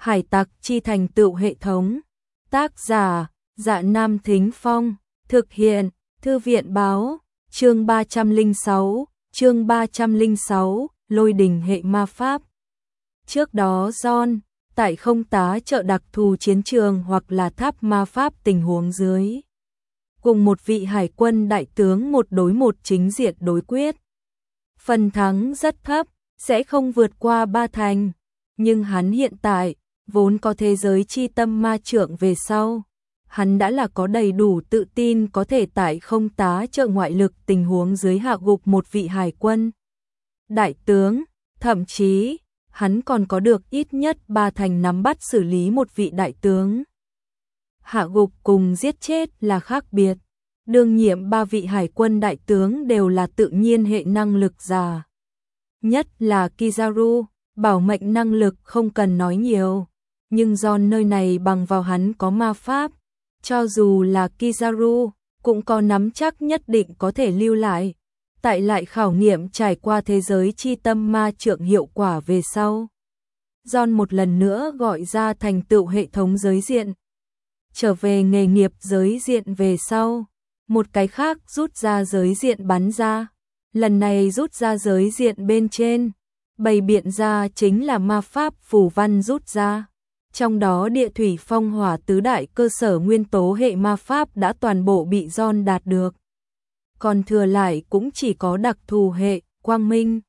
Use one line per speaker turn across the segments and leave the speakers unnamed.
Hải tặc chi thành tựu hệ thống. Tác giả: Dạ Nam Thính Phong. Thực hiện: Thư viện báo. Chương 306, Lôi đình hệ ma pháp. Trước đó John, tại không tá trợ đặc thù chiến trường hoặc là tháp ma pháp tình huống dưới, cùng một vị hải quân đại tướng một đối một chính diện đối quyết. Phần thắng rất thấp, sẽ không vượt qua 3 thành, nhưng hắn hiện tại, vốn có thế giới chi tâm ma trượng về sau. Hắn đã là có đầy đủ tự tin có thể tại không tá trợ ngoại lực tình huống dưới hạ gục một vị hải quân đại tướng, thậm chí hắn còn có được ít nhất 3 thành nắm bắt xử lý một vị đại tướng. Hạ gục cùng giết chết là khác biệt. Đương nhiệm 3 vị hải quân đại tướng đều là tự nhiên hệ năng lực giả. Nhất là Kizaru, bảo mệnh năng lực không cần nói nhiều, nhưng John nơi này bằng vào hắn có ma pháp, cho dù là Kizaru cũng có nắm chắc nhất định có thể lưu lại. Tại lại khảo nghiệm trải qua thế giới chi tâm ma trượng hiệu quả về sau, John một lần nữa gọi ra thành tựu hệ thống giới diện. Trở về nghề nghiệp giới diện về sau, một cái khác rút ra giới diện bắn ra. Lần này rút ra giới diện bên trên, bày biện ra chính là ma pháp phù văn rút ra. Trong đó địa thủy phong hỏa tứ đại cơ sở nguyên tố hệ ma pháp đã toàn bộ bị John đạt được. Còn thừa lại cũng chỉ có đặc thù hệ, quang minh,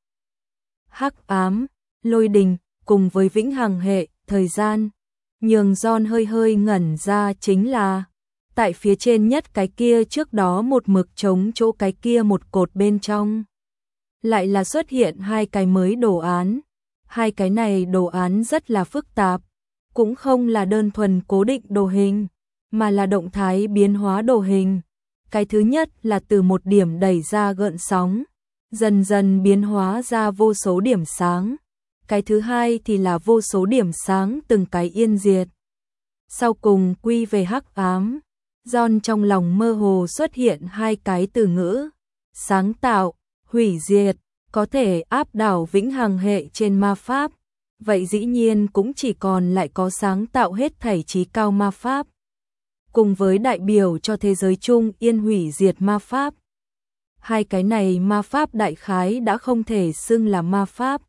hắc ám, lôi đình, cùng với vĩnh hằng hệ, thời gian. Nhường John hơi ngẩn ra chính là, tại phía trên nhất cái kia trước đó một mực chống chỗ cái kia một cột bên trong, lại là xuất hiện 2 cái mới đồ án. 2 cái này đồ án rất là phức tạp, cũng không là đơn thuần cố định đồ hình, mà là động thái biến hóa đồ hình. Cái thứ nhất là từ một điểm đẩy ra gợn sóng, dần dần biến hóa ra vô số điểm sáng. Cái thứ hai thì là vô số điểm sáng từng cái yên diệt. Sau cùng quy về hắc ám. John trong lòng mơ hồ xuất hiện 2 cái từ ngữ: sáng tạo, hủy diệt, có thể áp đảo vĩnh hằng hệ trên ma pháp. Vậy dĩ nhiên cũng chỉ còn lại có sáng tạo hết thảy trí cao ma pháp, cùng với đại biểu cho thế giới chung yên hủy diệt ma pháp. 2 cái này ma pháp đại khái đã không thể xưng là ma pháp,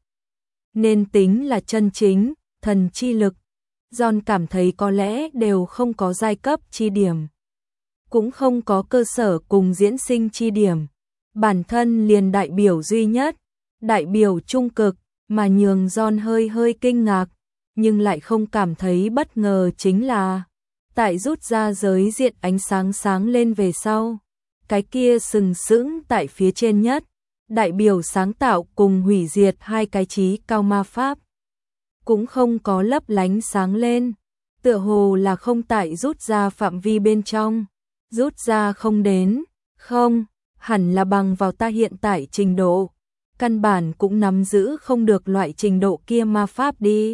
nên tính là chân chính thần chi lực. John cảm thấy có lẽ đều không có giai cấp chi điểm, cũng không có cơ sở cùng diễn sinh chi điểm, bản thân liền đại biểu duy nhất, đại biểu trung cực. Mà nhường John hơi kinh ngạc, nhưng lại không cảm thấy bất ngờ chính là, tại rút ra giới diện ánh sáng sáng lên về sau, cái kia sừng sững tại phía trên nhất, đại biểu sáng tạo cùng hủy diệt 2 cái trí cao ma pháp, cũng không có lấp lánh sáng lên, tựa hồ là không tại rút ra phạm vi bên trong, rút ra không đến, không, hẳn là bằng vào ta hiện tại trình độ, căn bản cũng nắm giữ không được loại trình độ kia ma pháp đi.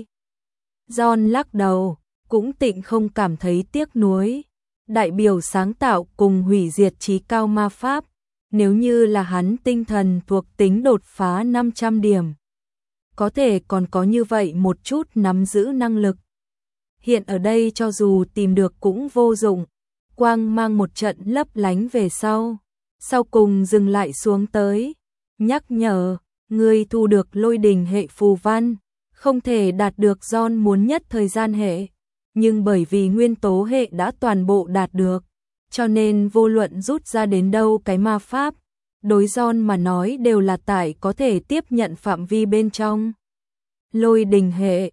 John lắc đầu, cũng tịnh không cảm thấy tiếc nuối. Đại biểu sáng tạo cùng hủy diệt trí cao ma pháp, nếu như là hắn tinh thần thuộc tính đột phá 500 điểm, có thể còn có như vậy một chút nắm giữ năng lực. Hiện ở đây cho dù tìm được cũng vô dụng, quang mang một trận lấp lánh về sau, sau cùng dừng lại xuống tới. Nhắc nhở, người thu được lôi đình hệ phù văn, không thể đạt được John muốn nhất thời gian hệ, nhưng bởi vì nguyên tố hệ đã toàn bộ đạt được, cho nên vô luận rút ra đến đâu cái ma pháp, đối John mà nói đều là tại có thể tiếp nhận phạm vi bên trong. Lôi đình hệ,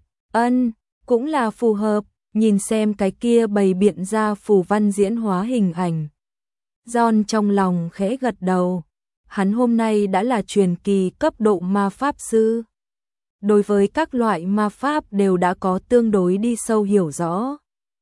cũng là phù hợp, nhìn xem cái kia bày biện ra phù văn diễn hóa hình ảnh. John trong lòng khẽ gật đầu. Hắn hôm nay đã là truyền kỳ cấp độ ma pháp sư. Đối với các loại ma pháp đều đã có tương đối đi sâu hiểu rõ.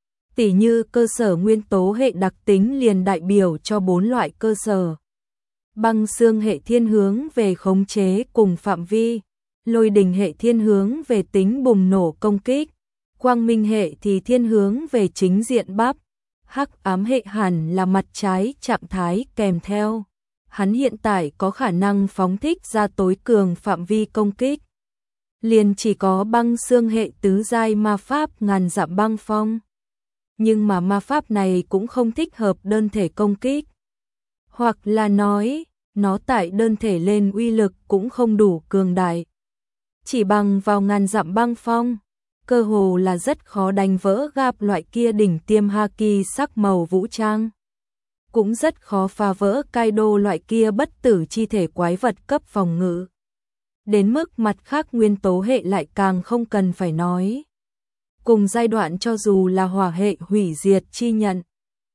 Tỉ như cơ sở nguyên tố hệ đặc tính liền đại biểu cho 4 loại cơ sở. Băng xương hệ thiên hướng về khống chế cùng phạm vi. Lôi đình hệ thiên hướng về tính bùng nổ công kích. Quang minh hệ thì thiên hướng về chính diện bắp. Hắc ám hệ hẳn là mặt trái trạng thái kèm theo. Hắn hiện tại có khả năng phóng thích ra tối cường phạm vi công kích. liền chỉ có băng xương hệ tứ giai ma pháp ngàn dặm băng phong. Nhưng mà ma pháp này cũng không thích hợp đơn thể công kích. Hoặc là nói, nó tại đơn thể lên uy lực cũng không đủ cường đại. Chỉ bằng vào ngàn dặm băng phong, cơ hồ là rất khó đánh vỡ gap loại kia đỉnh tiêm haki sắc màu vũ trang. Cũng rất khó phá vỡ Kaido loại kia bất tử chi thể quái vật cấp phòng ngự. Đến mức mặt khác nguyên tố hệ lại càng không cần phải nói. Cùng giai đoạn cho dù là hỏa hệ hủy diệt chi nhận,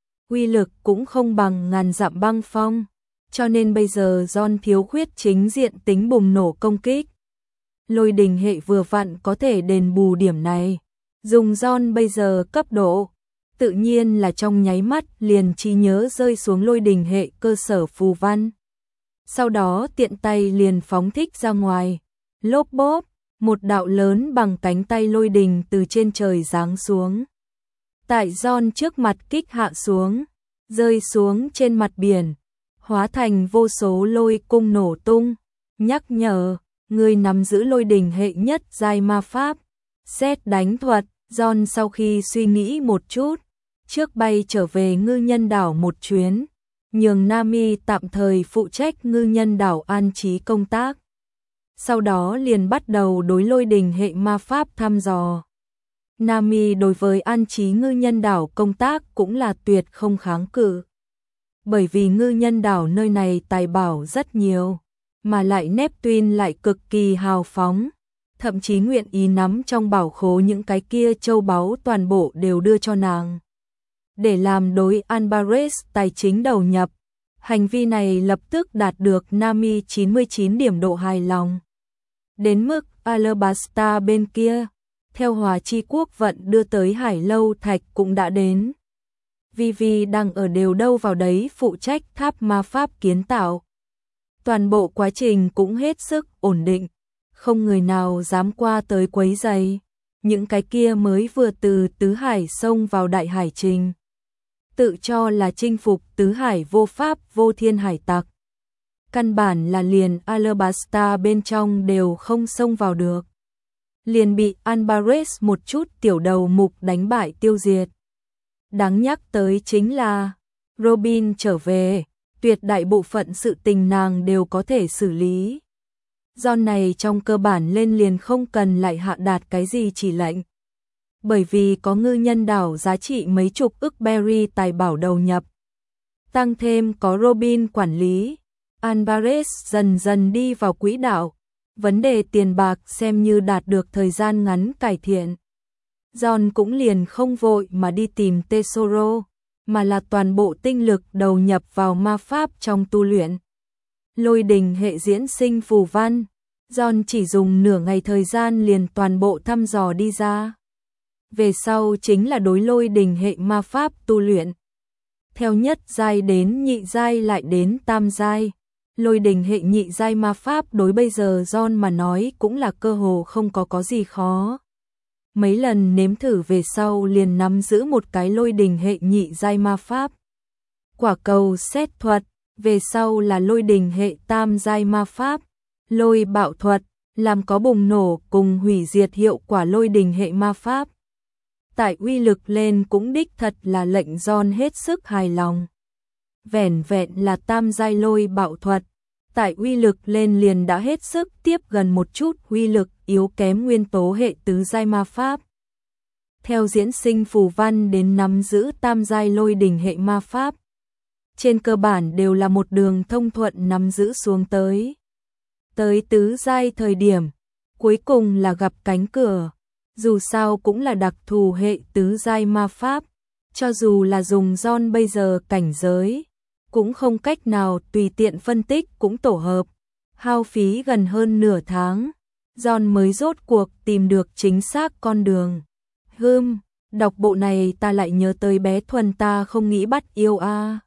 uy lực cũng không bằng ngàn dặm băng phong, cho nên bây giờ John thiếu khuyết chính diện tính bùng nổ công kích. Lôi đình hệ vừa vặn có thể đền bù điểm này. Dùng John bây giờ cấp độ, tự nhiên là trong nháy mắt liền trí nhớ rơi xuống lôi đình hệ cơ sở phù văn. Sau đó tiện tay liền phóng thích ra ngoài. Lốp bốp, một đạo lớn bằng cánh tay lôi đình từ trên trời giáng xuống. Tại John trước mặt kích hạ xuống, rơi xuống trên mặt biển, hóa thành vô số lôi cung nổ tung. Nhắc nhở, người nắm giữ lôi đình hệ nhất giai ma pháp. Xét đánh thuật, John sau khi suy nghĩ một chút, trước bay trở về ngư nhân đảo một chuyến, nhường Nami tạm thời phụ trách ngư nhân đảo an trí công tác. Sau đó liền bắt đầu đối lôi đình hệ ma pháp thăm dò. Nami đối với an trí ngư nhân đảo công tác cũng là tuyệt không kháng cự. Bởi vì ngư nhân đảo nơi này tài bảo rất nhiều, mà lại Neptune lại cực kỳ hào phóng, thậm chí nguyện ý nắm trong bảo khố những cái kia châu báu toàn bộ đều đưa cho nàng. Để làm đối Alvarez tài chính đầu nhập, hành vi này lập tức đạt được Nami 99 điểm độ hài lòng. Đến mức Alabasta bên kia, theo Hòa Chi Quốc vận đưa tới Hải Lâu Thạch cũng đã đến. Vivi đang ở đều đâu vào đấy phụ trách tháp ma pháp kiến tạo. Toàn bộ quá trình cũng hết sức ổn định, không người nào dám qua tới quấy rầy. Những cái kia mới vừa từ Tứ Hải xông vào Đại Hải Trình, tự cho là chinh phục Tứ Hải vô pháp vô thiên hải tặc. Căn bản là liền Alabasta bên trong đều không xông vào được. Liền bị Alvarez một chút tiểu đầu mục đánh bại tiêu diệt. Đáng nhắc tới chính là Robin trở về, tuyệt đại bộ phận sự tình nàng đều có thể xử lý. Do này trong cơ bản lên liền không cần lại hạ đạt cái gì chỉ lệnh. Bởi vì có ngư nhân đảo giá trị mấy chục ức berry tài bảo đầu nhập. Tăng thêm có Robin quản lý, Alvarez dần dần đi vào quỹ đạo. Vấn đề tiền bạc xem như đạt được thời gian ngắn cải thiện. John cũng liền không vội mà đi tìm Tesoro, mà là toàn bộ tinh lực đầu nhập vào ma pháp trong tu luyện. Lôi đình hệ diễn sinh phù văn, John chỉ dùng nửa ngày thời gian liền toàn bộ thăm dò đi ra. Về sau chính là đối lôi đình hệ ma pháp tu luyện. Theo nhất giai đến nhị giai lại đến tam giai, lôi đình hệ nhị giai ma pháp đối bây giờ John mà nói cũng là cơ hồ không có gì khó. Mấy lần nếm thử về sau liền nắm giữ một cái lôi đình hệ nhị giai ma pháp. Quả cầu xét thuật, về sau là lôi đình hệ tam giai ma pháp. Lôi bạo thuật, làm có bùng nổ cùng hủy diệt hiệu quả lôi đình hệ ma pháp. Tại uy lực lên cũng đích thật là lệnh John hết sức hài lòng. Vẻn vẹn là tam giai lôi bạo thuật, tại uy lực lên liền đã hết sức tiếp gần một chút uy lực yếu kém nguyên tố hệ tứ giai ma pháp. Theo diễn sinh phù văn đến nắm giữ tam giai lôi đình hệ ma pháp, trên cơ bản đều là một đường thông thuận nắm giữ xuống tới. Tới tứ giai thời điểm, cuối cùng là gặp cánh cửa, dù sao cũng là đặc thù hệ tứ giai ma pháp, cho dù là dùng John bây giờ cảnh giới, cũng không cách nào tùy tiện phân tích cũng tổ hợp, hao phí gần hơn nửa tháng, John mới rốt cuộc tìm được chính xác con đường. Đọc bộ này ta lại nhớ tới bé Thuần ta không nghĩ bắt yêu a.